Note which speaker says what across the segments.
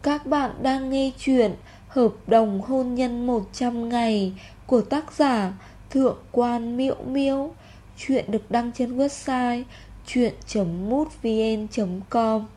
Speaker 1: Các bạn đang nghe chuyện Hợp đồng hôn nhân 100 ngày của tác giả Thượng quan Miễu Miễu. Chuyện được đăng trên website chuyện.mútvn.com.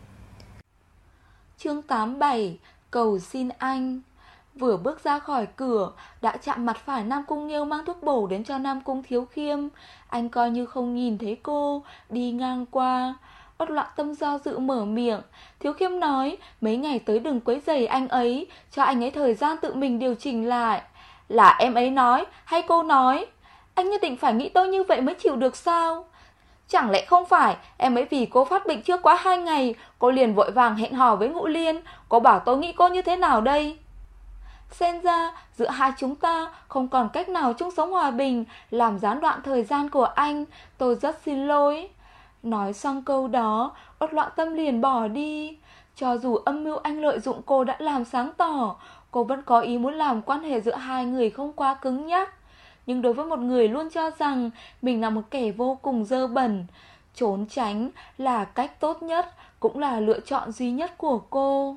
Speaker 1: Chương 87. Cầu xin anh. Vừa bước ra khỏi cửa đã chạm mặt phải Nam Cung Nghiêu mang thuốc bổ đến cho Nam Cung Thiếu Khiêm. Anh coi như không nhìn thấy cô đi ngang qua. Uất Loạn Tâm do dự mở miệng. Thiếu Khiêm nói mấy ngày tới đừng quấy rầy anh ấy, cho anh ấy thời gian tự mình điều chỉnh lại. Là em ấy nói hay cô nói? Anh nhất định phải nghĩ tôi như vậy mới chịu được sao? Chẳng lẽ không phải em ấy vì cô phát bệnh chưa quá 2 ngày, cô liền vội vàng hẹn hò với Ngũ Liên? Cô bảo tôi nghĩ cô như thế nào đây? Xem ra giữa hai chúng ta không còn cách nào chung sống hòa bình, làm gián đoạn thời gian của anh. Tôi rất xin lỗi. Nói xong câu đó, Uất Loạn Tâm liền bỏ đi. Cho dù âm mưu anh lợi dụng cô đã làm sáng tỏ, cô vẫn có ý muốn làm quan hệ giữa hai người không quá cứng nhắc. Nhưng đối với một người luôn cho rằng mình là một kẻ vô cùng dơ bẩn, trốn tránh là cách tốt nhất, cũng là lựa chọn duy nhất của cô.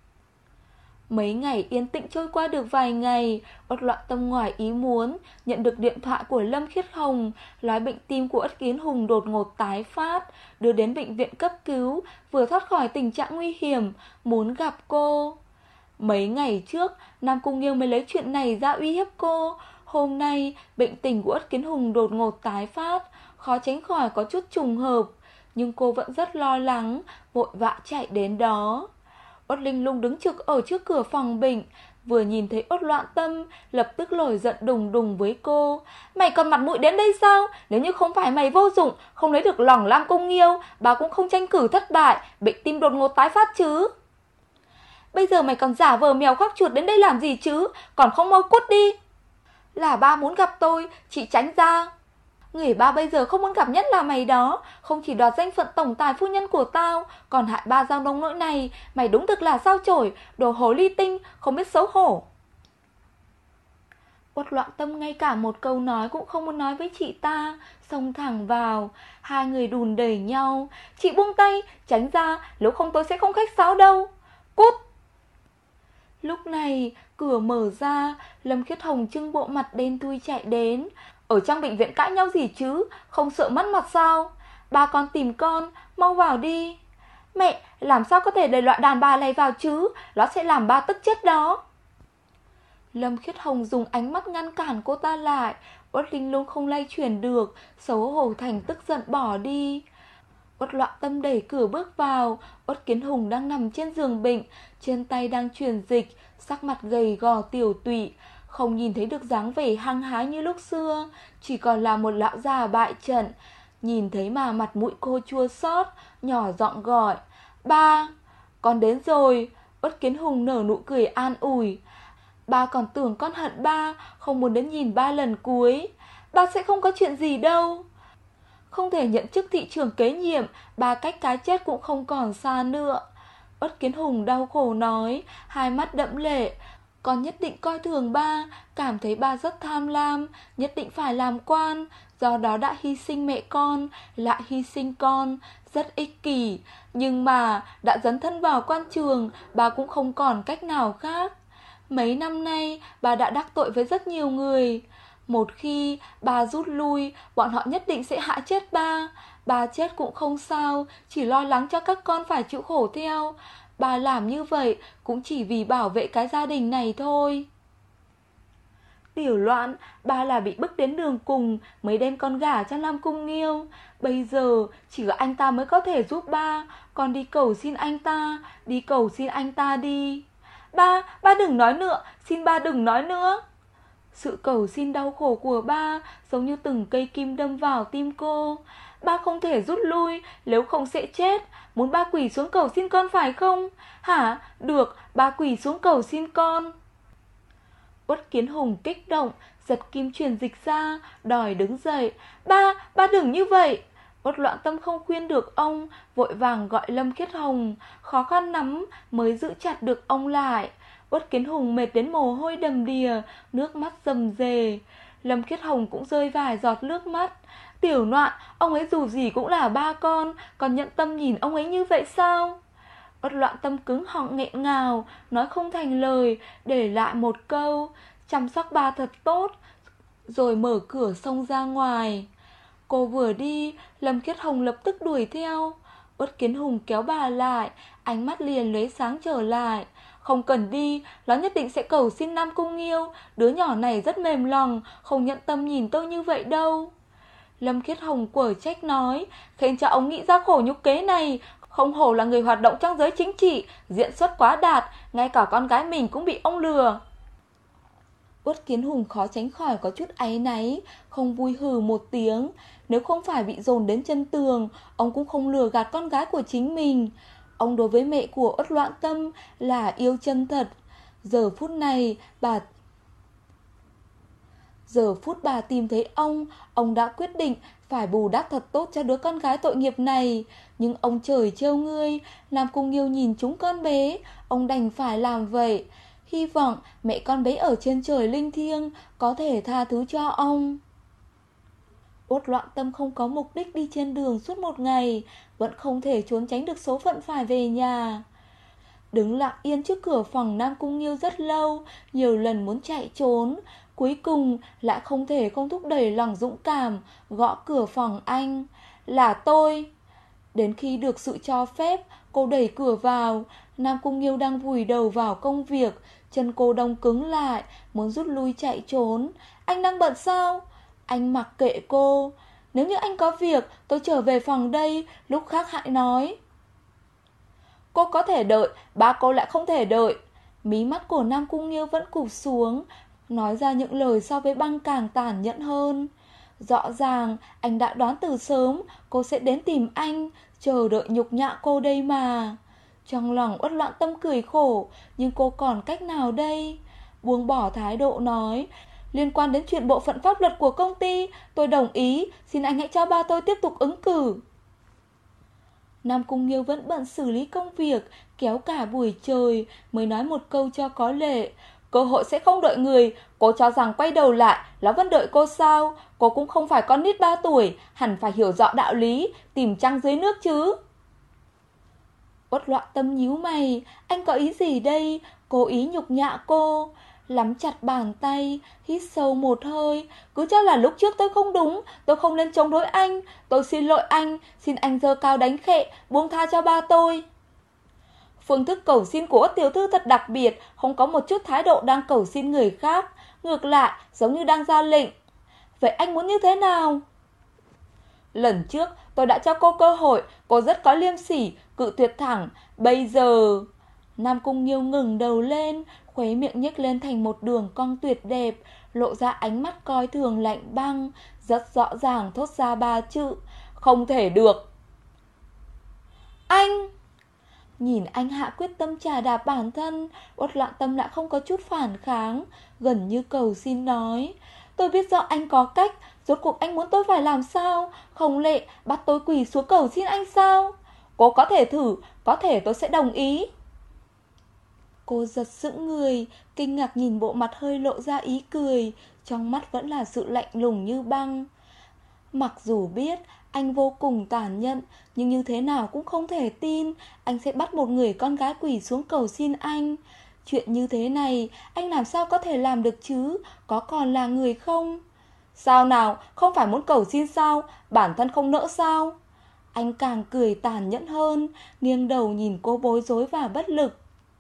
Speaker 1: Mấy ngày yên tĩnh trôi qua được vài ngày, Uất Loạn Tâm ngoài ý muốn nhận được điện thoại của Lâm Khiết Hồng, nói bệnh tim của Uất Kiến Hùng đột ngột tái phát, đưa đến bệnh viện cấp cứu, vừa thoát khỏi tình trạng nguy hiểm, muốn gặp cô. Mấy ngày trước, Nam Cung Nghiêu mới lấy chuyện này ra uy hiếp cô. Hôm nay, bệnh tình của Uất Kiến Hùng đột ngột tái phát, khó tránh khỏi có chút trùng hợp, nhưng cô vẫn rất lo lắng, vội vã chạy đến đó. Uất Linh Lung đứng trực ở trước cửa phòng bệnh, vừa nhìn thấy Uất Loạn Tâm, lập tức nổi giận đùng đùng với cô. Mày còn mặt mũi đến đây sao? Nếu như không phải mày vô dụng, không lấy được lòng Lam Cung Nghiêu, bà cũng không tranh cử thất bại, bệnh tim đột ngột tái phát chứ. Bây giờ mày còn giả vờ mèo khoác chuột đến đây làm gì chứ? Còn không mau cút đi. Là ba muốn gặp tôi, chị tránh ra. Người ba bây giờ không muốn gặp nhất là mày đó. Không chỉ đoạt danh phận tổng tài phu nhân của tao, còn hại ba giao nông nỗi này. Mày đúng thực là sao chổi, đồ hồ ly tinh, không biết xấu hổ. Uất Loạn Tâm ngay cả một câu nói cũng không muốn nói với chị ta, xông thẳng vào. Hai người đùn đẩy nhau. Chị buông tay, tránh ra, nếu không tôi sẽ không khách sáo đâu. Cút. Lúc này cửa mở ra, Lâm Khiết Hồng trưng bộ mặt đen thui chạy đến. Ở trong bệnh viện cãi nhau gì chứ, không sợ mất mặt sao? Ba con tìm con, mau vào đi. Mẹ, làm sao có thể để loại đàn bà này vào chứ? Nó sẽ làm ba tức chết đó. Lâm Khiết Hồng dùng ánh mắt ngăn cản cô ta lại. Uất Linh Lung không lay chuyển được, xấu hổ thành tức giận bỏ đi. Uất Loạn Tâm đẩy cửa bước vào. Uất Kiến Hùng đang nằm trên giường bệnh, trên tay đang truyền dịch, sắc mặt gầy gò tiểu tụy, không nhìn thấy được dáng vẻ hăng hái như lúc xưa, chỉ còn là một lão già bại trận. Nhìn thấy mà mặt mũi cô chua xót, nhỏ giọng gọi: Ba, con đến rồi. Uất Kiến Hùng nở nụ cười an ủi: Ba còn tưởng con hận ba, không muốn đến nhìn ba lần cuối. Ba sẽ không có chuyện gì đâu. Không thể nhận chức thị trưởng kế nhiệm, ba cách cái chết cũng không còn xa nữa. Uất Kiến Hùng đau khổ nói, hai mắt đẫm lệ. Con nhất định coi thường ba, cảm thấy ba rất tham lam, nhất định phải làm quan, do đó đã hy sinh mẹ con, lại hy sinh con, rất ích kỷ. Nhưng mà đã dấn thân vào quan trường, ba cũng không còn cách nào khác. Mấy năm nay, ba đã đắc tội với rất nhiều người. Một khi ba rút lui, bọn họ nhất định sẽ hại chết ba. Ba chết cũng không sao, chỉ lo lắng cho các con phải chịu khổ theo. Ba làm như vậy cũng chỉ vì bảo vệ cái gia đình này thôi. Tiểu Loạn, ba là bị bức đến đường cùng mới đem con gả cho Nam Cung Nghiêu. Bây giờ chỉ có anh ta mới có thể giúp ba. Con đi cầu xin anh ta, đi cầu xin anh ta đi. Ba đừng nói nữa, xin ba đừng nói nữa. Sự cầu xin đau khổ của ba giống như từng cây kim đâm vào tim cô. Ba không thể rút lui, nếu không sẽ chết. Muốn ba quỳ xuống cầu xin con phải không? Hả? Được, ba quỳ xuống cầu xin con. Uất Kiến Hùng kích động, giật kim truyền dịch ra, đòi đứng dậy. Ba đừng như vậy. Uất Loạn Tâm không khuyên được ông, vội vàng gọi Lâm Khiết Hồng, khó khăn lắm mới giữ chặt được ông lại. Uất Kiến Hùng mệt đến mồ hôi đầm đìa, nước mắt rầm rề. Lâm Khiết Hồng cũng rơi vài giọt nước mắt. Tiểu Loạn, ông ấy dù gì cũng là ba con nhận tâm nhìn ông ấy như vậy sao? Uất Loạn Tâm cứng họng nghẹn ngào, nói không thành lời, để lại một câu: chăm sóc bà thật tốt, rồi mở cửa xông ra ngoài. Cô vừa đi, Lâm Khiết Hồng lập tức đuổi theo. Uất Kiến Hùng kéo bà lại, ánh mắt liền lóe sáng trở lại. Không cần đi, nó nhất định sẽ cầu xin Nam Cung Nghiêu. Đứa nhỏ này rất mềm lòng, không nhận tâm nhìn tôi như vậy đâu. Lâm Khiết Hồng quở trách nói, khiến cho ông nghĩ ra khổ nhục kế này. Không hổ là người hoạt động trong giới chính trị, diễn xuất quá đạt, ngay cả con gái mình cũng bị ông lừa. Uất Kiến Hùng khó tránh khỏi có chút áy náy, không vui hừ một tiếng. Nếu không phải bị dồn đến chân tường, ông cũng không lừa gạt con gái của chính mình. Ông đối với mẹ của Uất Loạn Tâm là yêu chân thật. Giờ phút bà tìm thấy ông đã quyết định phải bù đắp thật tốt cho đứa con gái tội nghiệp này. Nhưng ông trời trêu ngươi, Nam Cung Nghiêu nhìn chúng con bé, ông đành phải làm vậy. Hy vọng mẹ con bé ở trên trời linh thiêng có thể tha thứ cho ông. Uất Loạn Tâm không có mục đích đi trên đường suốt một ngày, vẫn không thể trốn tránh được số phận phải về nhà. Đứng lặng yên trước cửa phòng Nam Cung Nghiêu rất lâu, nhiều lần muốn chạy trốn, cuối cùng lại không thể không thúc đẩy lòng dũng cảm, gõ cửa phòng anh. Là tôi. Đến khi được sự cho phép, cô đẩy cửa vào. Nam Cung Nghiêu đang vùi đầu vào công việc, chân cô đông cứng lại, muốn rút lui chạy trốn. Anh đang bận sao? Anh mặc kệ cô. Nếu như anh có việc, tôi trở về phòng đây, lúc khác hãy nói. Cô có thể đợi, ba cô lại không thể đợi. Mí mắt của Nam Cung Nghiêu vẫn cụp xuống, nói ra những lời so với băng càng tàn nhẫn hơn. Rõ ràng anh đã đoán từ sớm cô sẽ đến tìm anh, chờ đợi nhục nhã cô đây mà. Trong lòng Uất Loạn Tâm cười khổ, nhưng cô còn cách nào đây? Buông bỏ thái độ nói, liên quan đến chuyện bộ phận pháp luật của công ty, tôi đồng ý, xin anh hãy cho ba tôi tiếp tục ứng cử. Nam Cung Nghiêu vẫn bận xử lý công việc, kéo cả buổi trời, mới nói một câu cho có lệ. Cơ hội sẽ không đợi người, cô cho rằng quay đầu lại là vẫn đợi cô sao? Cô cũng không phải con nít 3 tuổi, hẳn phải hiểu rõ đạo lý, tìm trăng dưới nước chứ. Uất Loạn Tâm nhíu mày, anh có ý gì đây? Cố ý nhục nhã cô. Nắm chặt bàn tay, hít sâu một hơi. Cứ cho là lúc trước tôi không đúng, tôi không nên chống đối anh. Tôi xin lỗi anh, xin anh giơ cao đánh khệ, buông tha cho ba tôi. Phương thức cầu xin của Uất tiểu thư thật đặc biệt, không có một chút thái độ đang cầu xin người khác, ngược lại giống như đang ra lệnh. Vậy anh muốn như thế nào? Lần trước tôi đã cho cô cơ hội, cô rất có liêm sỉ, cự tuyệt thẳng. Bây giờ... Nam Cung Nghiêu ngừng đầu lên, khóe miệng nhếch lên thành một đường cong tuyệt đẹp, lộ ra ánh mắt coi thường lạnh băng, rất rõ ràng thốt ra 3 chữ: không thể được. Anh! Nhìn anh hạ quyết tâm chà đạp bản thân, Uất Loạn Tâm lại không có chút phản kháng, gần như cầu xin nói: tôi biết rõ anh có cách, rốt cuộc anh muốn tôi phải làm sao? Không lẽ bắt tôi quỳ xuống cầu xin anh sao? Cô có thể thử, có thể tôi sẽ đồng ý. Cô giật sững người, kinh ngạc nhìn bộ mặt hơi lộ ra ý cười, trong mắt vẫn là sự lạnh lùng như băng. Mặc dù biết anh vô cùng tàn nhẫn, nhưng như thế nào cũng không thể tin anh sẽ bắt một người con gái quỳ xuống cầu xin anh. Chuyện như thế này anh làm sao có thể làm được chứ? Có còn là người không? Sao nào, không phải muốn cầu xin sao? Bản thân không nỡ sao? Anh càng cười tàn nhẫn hơn, nghiêng đầu nhìn cô bối rối và bất lực.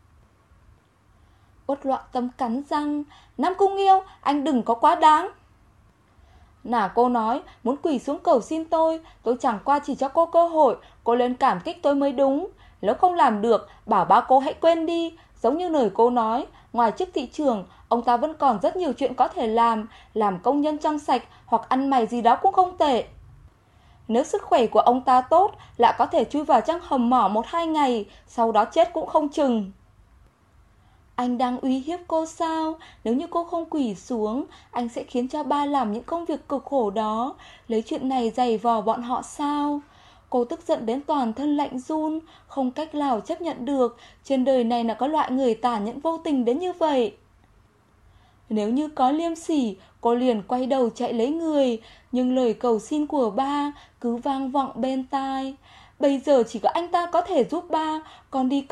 Speaker 1: Uất Loạn Tâm cắn răng: Nam Cung Nghiêu, anh đừng có quá đáng. Nà cô nói muốn quỳ xuống cầu xin tôi chẳng qua chỉ cho cô cơ hội, cô lên cảm kích tôi mới đúng. Nếu không làm được, bảo ba cô hãy quên đi. Giống như lời cô nói, ngoài chức thị trưởng, ông ta vẫn còn rất nhiều chuyện có thể làm công nhân trong sạch hoặc ăn mày gì đó cũng không tệ. Nếu sức khỏe của ông ta tốt, lại có thể chui vào trong hầm mỏ 1-2 ngày, sau đó chết cũng không chừng. Anh đang uy hiếp cô sao? Nếu như cô không quỳ xuống, anh sẽ khiến cho ba làm những công việc cực khổ đó, lấy chuyện này giày vò bọn họ sao? Cô tức giận đến toàn thân lạnh run, không cách nào chấp nhận được, trên đời này là có loại người tàn nhẫn vô tình đến như vậy. Nếu như có liêm sỉ, cô liền quay đầu chạy lấy người, nhưng lời cầu xin của ba cứ vang vọng bên tai. Bây giờ chỉ có anh ta có thể giúp ba, con đi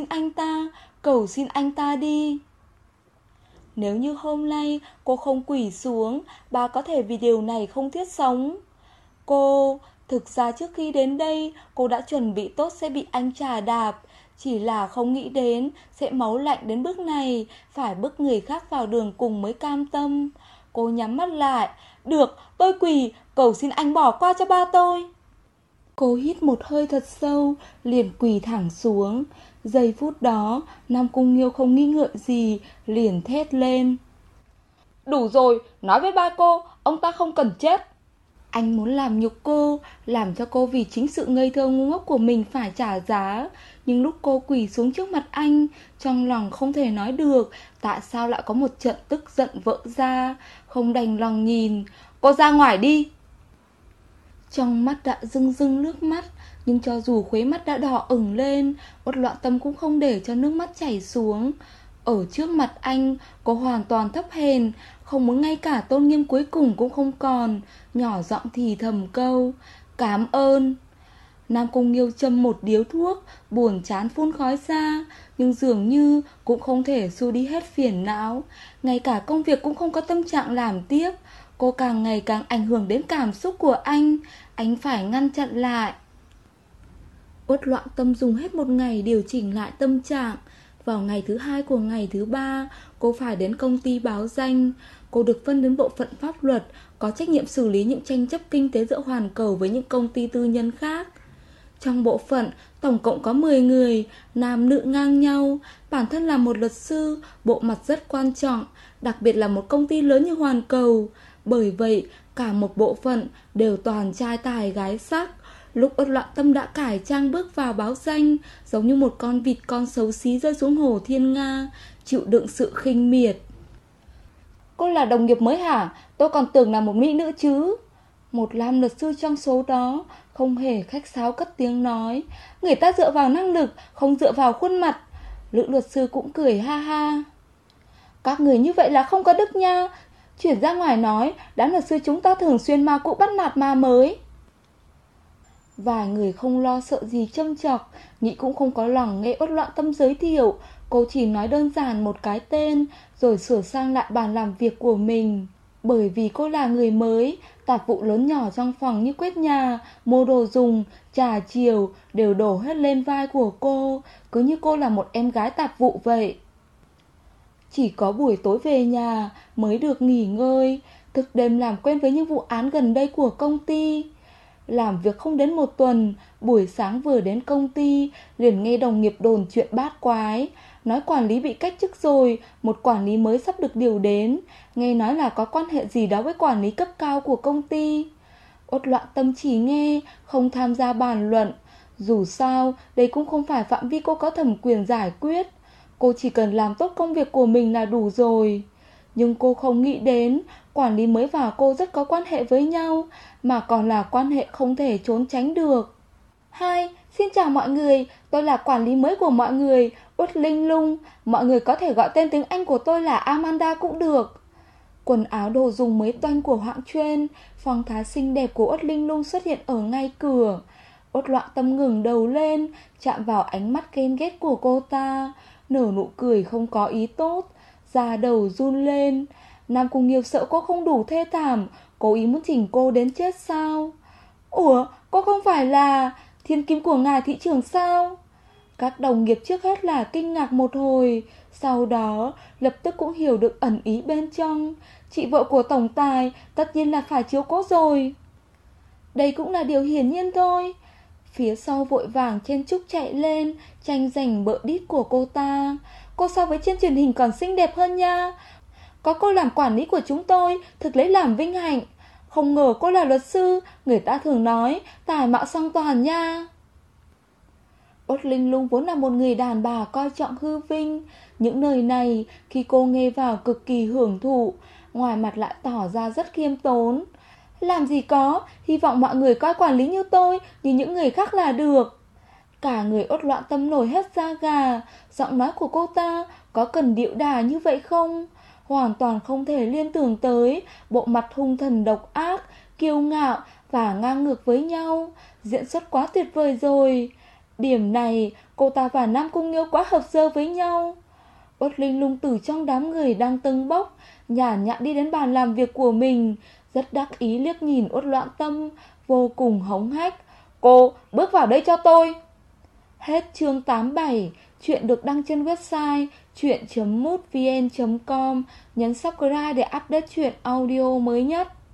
Speaker 1: cầu xin anh ta đi. Nếu như hôm nay cô không quỳ xuống, ba có thể vì điều này không thiết sống. Thực ra trước khi đến đây, cô đã chuẩn bị tốt sẽ bị anh chà đạp. Chỉ là không nghĩ đến sẽ máu lạnh đến bước này, phải bức người khác vào đường cùng mới cam tâm. Cô nhắm mắt lại. Được, tôi quỳ, cầu xin anh bỏ qua cho ba tôi. Cô hít một hơi thật sâu, liền quỳ thẳng xuống. Giây phút đó, Nam Cung Nghiêu không nghi ngợi gì, liền thét lên. Đủ rồi, nói với ba cô, ông ta không cần chết. Anh muốn làm nhục cô, làm cho cô vì chính sự ngây thơ ngu ngốc của mình phải trả giá. Nhưng lúc cô quỳ xuống trước mặt anh, trong lòng không thể nói được tại sao lại có một trận tức giận vỡ ra, không đành lòng nhìn. Cô ra ngoài đi. Trong mắt đã rưng rưng nước mắt, nhưng cho dù khuấy mắt đã đỏ ửng lên, Uất Loạn Tâm cũng không để cho nước mắt chảy xuống. Ở trước mặt anh, cô hoàn toàn thấp hèn, không muốn ngay cả tôn nghiêm cuối cùng cũng không còn, nhỏ giọng thì thầm câu, cảm ơn. Nam Cung Nghiêu châm một điếu thuốc, buồn chán phun khói ra, nhưng dường như cũng không thể xua đi hết phiền não. Ngay cả công việc cũng không có tâm trạng làm tiếp. Cô càng ngày càng ảnh hưởng đến cảm xúc của anh phải ngăn chặn lại. Uất Loạn Tâm dùng hết một ngày điều chỉnh lại tâm trạng. Vào ngày thứ hai của ngày thứ ba, cô phải đến công ty báo danh. Cô được phân đến bộ phận pháp luật, có trách nhiệm xử lý những tranh chấp kinh tế giữa hoàn cầu với những công ty tư nhân khác. Trong bộ phận, tổng cộng có 10 người, nam nữ ngang nhau. Bản thân là một luật sư, bộ mặt rất quan trọng, đặc biệt là một công ty lớn như hoàn cầu. Bởi vậy, cả một bộ phận đều toàn trai tài gái sắc. Lúc Uất Loạn Tâm đã cải trang bước vào báo danh, giống như một con vịt con xấu xí rơi xuống hồ Thiên Nga, chịu đựng sự khinh miệt. Cô là đồng nghiệp mới hả? Tôi còn tưởng là một mỹ nữ chứ. Một nam luật sư trong số đó không hề khách sáo cất tiếng nói. Người ta dựa vào năng lực, không dựa vào khuôn mặt. Lữ luật sư cũng cười ha ha. Các người như vậy là không có đức nha. Chuyển ra ngoài nói, đám luật sư chúng ta thường xuyên ma cũ bắt nạt ma mới. Vài người không lo sợ gì châm chọc, Nhị cũng không có lòng nghe Uất Loạn Tâm giới thiệu. Cô chỉ nói đơn giản một cái tên, rồi sửa sang lại bàn làm việc của mình. Bởi vì cô là người mới, tạp vụ lớn nhỏ trong phòng như quét nhà, mua đồ dùng, trà chiều đều đổ hết lên vai của cô, cứ như cô là một em gái tạp vụ vậy. Chỉ có buổi tối về nhà mới được nghỉ ngơi, thức đêm làm quen với những vụ án gần đây của công ty. Làm việc không đến một tuần, buổi sáng vừa đến công ty, liền nghe đồng nghiệp đồn chuyện bát quái. Nói quản lý bị cách chức rồi, một quản lý mới sắp được điều đến. Nghe nói là có quan hệ gì đó với quản lý cấp cao của công ty. Uất Loạn Tâm chỉ nghe, không tham gia bàn luận. Dù sao, đây cũng không phải phạm vi cô có thẩm quyền giải quyết. Cô chỉ cần làm tốt công việc của mình là đủ rồi. Nhưng cô không nghĩ đến, quản lý mới và cô rất có quan hệ với nhau, mà còn là quan hệ không thể trốn tránh được. Hi, xin chào mọi người, tôi là quản lý mới của mọi người, Uất Linh Lung. Mọi người có thể gọi tên tiếng Anh của tôi là Amanda cũng được. Quần áo đồ dùng mới toanh của Hoạng Chuyên, phong thái xinh đẹp của Uất Linh Lung xuất hiện ở ngay cửa. Uất Loạn Tâm ngừng đầu lên, chạm vào ánh mắt ghen ghét của cô ta, nở nụ cười không có ý tốt, da đầu run lên. Nam Cung Nghiêu sợ cô không đủ thê thảm, cố ý muốn chỉnh cô đến chết sao? Ủa, cô không phải là thiên kim của ngài thị trưởng sao? Các đồng nghiệp trước hết là kinh ngạc một hồi, sau đó lập tức cũng hiểu được ẩn ý bên trong. Chị vợ của tổng tài tất nhiên là phải chiếu cố rồi. Đây cũng là điều hiển nhiên thôi. Phía sau vội vàng chen chúc chạy lên, tranh giành bợ đít của cô ta. Cô so với trên truyền hình còn xinh đẹp hơn nha. Có cô làm quản lý của chúng tôi, thực lấy làm vinh hạnh. Không ngờ cô là luật sư, người ta thường nói tài mạo song toàn nha. Uất Linh Lung vốn là một người đàn bà coi trọng hư vinh. Những lời này khi cô nghe vào cực kỳ hưởng thụ, ngoài mặt lại tỏ ra rất khiêm tốn. Làm gì có, hy vọng mọi người coi quản lý như tôi, như những người khác là được. Cả người Uất Loạn Tâm nổi hết da gà. Giọng nói của cô ta có cần điệu đà như vậy không? Hoàn toàn không thể liên tưởng tới bộ mặt hung thần độc ác, kiêu ngạo và ngang ngược với nhau. Diễn xuất quá tuyệt vời rồi. Điểm này, cô ta và Nam Cung Nghiêu quá hợp dơ với nhau. Uất Linh Lung từ trong đám người đang tâng bốc, nhàn nhã đi đến bàn làm việc của mình, rất đắc ý liếc nhìn Uất Loạn Tâm, vô cùng hống hách. Cô, bước vào đây cho tôi. Hết chương 87, chuyện được đăng trên website chuyện.mútvn.com. Nhấn subscribe để update chuyện audio mới nhất.